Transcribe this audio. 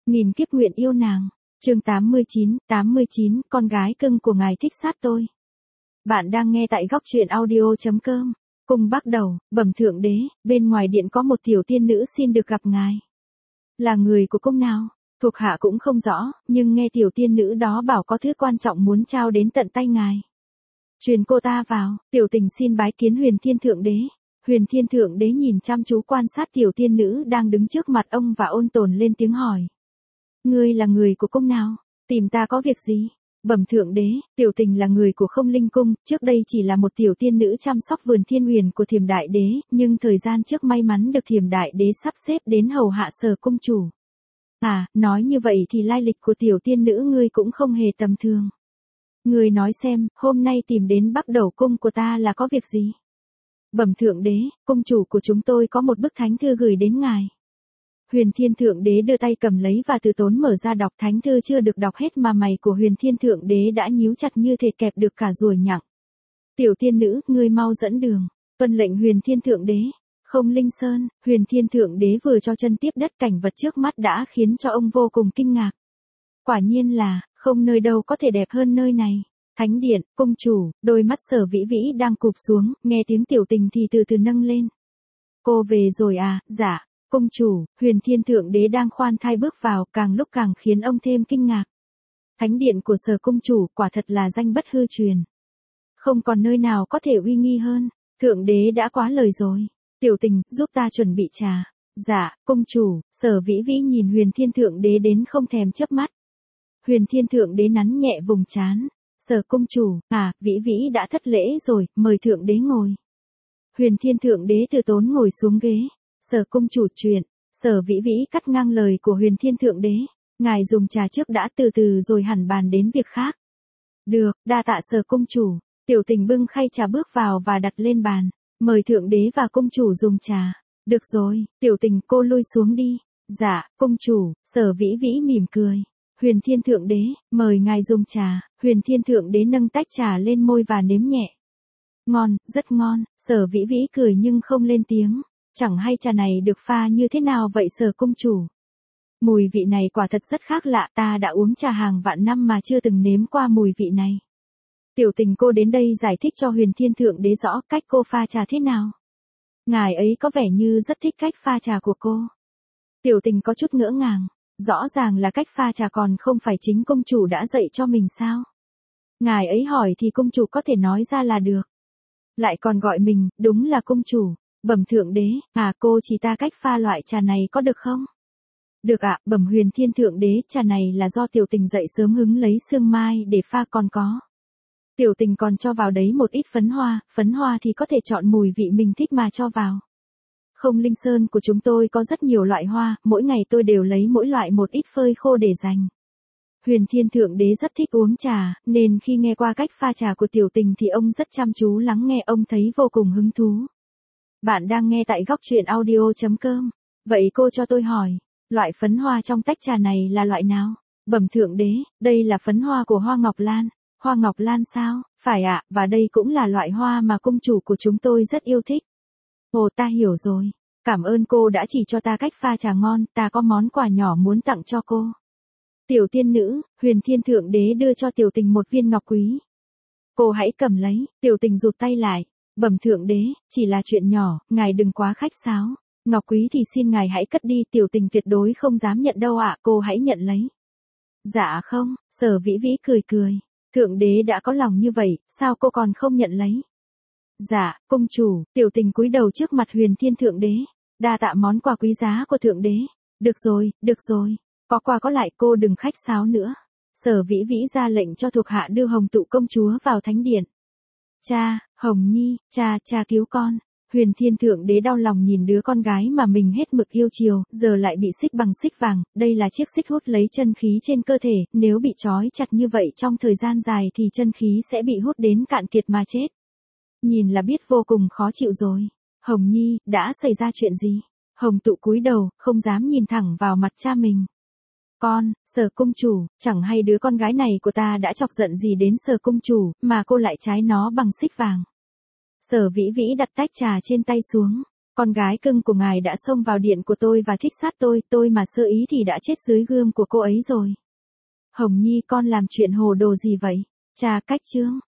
nghìn kiếp nguyện yêu nàng. Chương 89, con gái cưng của ngài thích sát tôi. Bạn đang nghe tại góc truyện audio.com. Cùng bắt đầu, bẩm thượng đế, bên ngoài điện có một tiểu tiên nữ xin được gặp ngài. Là người của cung nào? Thuộc hạ cũng không rõ, nhưng nghe tiểu tiên nữ đó bảo có thứ quan trọng muốn trao đến tận tay ngài. Truyền cô ta vào, tiểu tình xin bái kiến Huyền Thiên Thượng Đế. Huyền Thiên Thượng Đế nhìn chăm chú quan sát tiểu tiên nữ đang đứng trước mặt ông và ôn tồn lên tiếng hỏi. Ngươi là người của cung nào? Tìm ta có việc gì? Bẩm thượng đế, tiểu tình là người của Không Linh cung, trước đây chỉ là một tiểu tiên nữ chăm sóc vườn thiên huyền của Thiểm Đại Đế, nhưng thời gian trước may mắn được Thiểm Đại Đế sắp xếp đến hầu hạ Sở cung chủ. À, nói như vậy thì lai lịch của tiểu tiên nữ ngươi cũng không hề tầm thường. Ngươi nói xem, hôm nay tìm đến Bắc Đầu cung của ta là có việc gì? Bẩm thượng đế, cung chủ của chúng tôi có một bức thánh thư gửi đến ngài. Huyền Thiên Thượng Đế đưa tay cầm lấy và từ tốn mở ra đọc, thánh thư chưa được đọc hết mà mày của Huyền Thiên Thượng Đế đã nhíu chặt như thể kẹp được cả ruồi nhặng. Tiểu tiên nữ, ngươi mau dẫn đường. Tuân lệnh Huyền Thiên Thượng Đế. Không Linh Sơn, Huyền Thiên Thượng Đế vừa cho chân tiếp đất, cảnh vật trước mắt đã khiến cho ông vô cùng kinh ngạc. Quả nhiên là, không nơi đâu có thể đẹp hơn nơi này. Thánh điện, cung chủ, đôi mắt Sở Vĩ Vĩ đang cụp xuống, nghe tiếng tiểu tình thì từ từ nâng lên. Cô về rồi à? Dạ. Cung chủ, Huyền Thiên Thượng Đế đang khoan thai bước vào, càng lúc càng khiến ông thêm kinh ngạc. Thánh điện của Sở cung chủ quả thật là danh bất hư truyền. Không còn nơi nào có thể uy nghi hơn. Thượng Đế đã quá lời rồi. Tiểu tình, giúp ta chuẩn bị trà. Dạ, cung chủ. Sở Vĩ Vĩ nhìn Huyền Thiên Thượng Đế đến không thèm chớp mắt. Huyền Thiên Thượng Đế nắn nhẹ vùng trán. Sở cung chủ, à, Vĩ Vĩ đã thất lễ rồi, mời Thượng Đế ngồi. Huyền Thiên Thượng Đế từ tốn ngồi xuống ghế. Sở cung chủ chuyện. Sở Vĩ Vĩ cắt ngang lời của Huyền Thiên Thượng Đế. Ngài dùng trà trước đã, từ từ rồi hẳn bàn đến việc khác. Được, đa tạ Sở cung chủ. Tiểu tình bưng khay trà bước vào và đặt lên bàn. Mời Thượng Đế và cung chủ dùng trà. Được rồi, tiểu tình cô lui xuống đi. Dạ, cung chủ. Sở Vĩ Vĩ mỉm cười. Huyền Thiên Thượng Đế, mời ngài dùng trà. Huyền Thiên Thượng Đế nâng tách trà lên môi và nếm nhẹ. Ngon, rất ngon. Sở Vĩ Vĩ cười nhưng không lên tiếng. Chẳng hay trà này được pha như thế nào vậy Sở cung chủ? Mùi vị này quả thật rất khác lạ, ta đã uống trà hàng vạn năm mà chưa từng nếm qua mùi vị này. Tiểu tình cô đến đây giải thích cho Huyền Thiên Thượng Đế rõ cách cô pha trà thế nào. Ngài ấy có vẻ như rất thích cách pha trà của cô. Tiểu tình có chút ngỡ ngàng, rõ ràng là cách pha trà còn không phải chính công chủ đã dạy cho mình sao? Ngài ấy hỏi thì công chủ có thể nói ra là được. Lại còn gọi mình, đúng là công chủ. Bẩm thượng đế, à cô chỉ ta cách pha loại trà này có được không? Được ạ, bẩm Huyền Thiên Thượng Đế, trà này là do tiểu tình dậy sớm hứng lấy sương mai để pha còn có. Tiểu tình còn cho vào đấy một ít phấn hoa thì có thể chọn mùi vị mình thích mà cho vào. Không Linh Sơn của chúng tôi có rất nhiều loại hoa, mỗi ngày tôi đều lấy mỗi loại một ít phơi khô để dành. Huyền Thiên Thượng Đế rất thích uống trà, nên khi nghe qua cách pha trà của tiểu tình thì ông rất chăm chú lắng nghe, ông thấy vô cùng hứng thú. Bạn đang nghe tại góc truyện audio.com. Vậy cô cho tôi hỏi, loại phấn hoa trong tách trà này là loại nào? Bẩm thượng đế, đây là phấn hoa của hoa ngọc lan. Hoa ngọc lan sao? Phải ạ, và đây cũng là loại hoa mà cung chủ của chúng tôi rất yêu thích. Ồ, ta hiểu rồi. Cảm ơn cô đã chỉ cho ta cách pha trà ngon, ta có món quà nhỏ muốn tặng cho cô. Tiểu tiên nữ, Huyền Thiên Thượng Đế đưa cho tiểu tình một viên ngọc quý. Cô hãy cầm lấy, tiểu tình rụt tay lại. Bẩm thượng đế, chỉ là chuyện nhỏ, ngài đừng quá khách sáo. Ngọc quý thì xin ngài hãy cất đi, tiểu tình tuyệt đối không dám nhận đâu ạ, cô hãy nhận lấy. Dạ không, Sở Vĩ Vĩ cười cười. Thượng đế đã có lòng như vậy, sao cô còn không nhận lấy? Dạ, cung chủ, tiểu tình cúi đầu trước mặt Huyền Thiên Thượng Đế. Đa tạ món quà quý giá của thượng đế. Được rồi, có qua có lại, cô đừng khách sáo nữa. Sở Vĩ Vĩ ra lệnh cho thuộc hạ đưa Hồng Tụ công chúa vào thánh điện. Cha, Hồng Nhi, cha cứu con. Huyền Thiên Thượng Đế đau lòng nhìn đứa con gái mà mình hết mực yêu chiều, giờ lại bị xích bằng xích vàng, đây là chiếc xích hút lấy chân khí trên cơ thể, nếu bị trói chặt như vậy trong thời gian dài thì chân khí sẽ bị hút đến cạn kiệt mà chết. Nhìn là biết vô cùng khó chịu rồi. Hồng Nhi, đã xảy ra chuyện gì? Hồng Tụ cúi đầu, không dám nhìn thẳng vào mặt cha mình. Con, Sở cung chủ, chẳng hay đứa con gái này của ta đã chọc giận gì đến Sở cung chủ, mà cô lại trái nó bằng xích vàng. Sở Vĩ Vĩ đặt tách trà trên tay xuống. Con gái cưng của ngài đã xông vào điện của tôi và thích sát tôi mà sơ ý thì đã chết dưới gươm của cô ấy rồi. Hồng Nhi con làm chuyện hồ đồ gì vậy? Cha cách trương.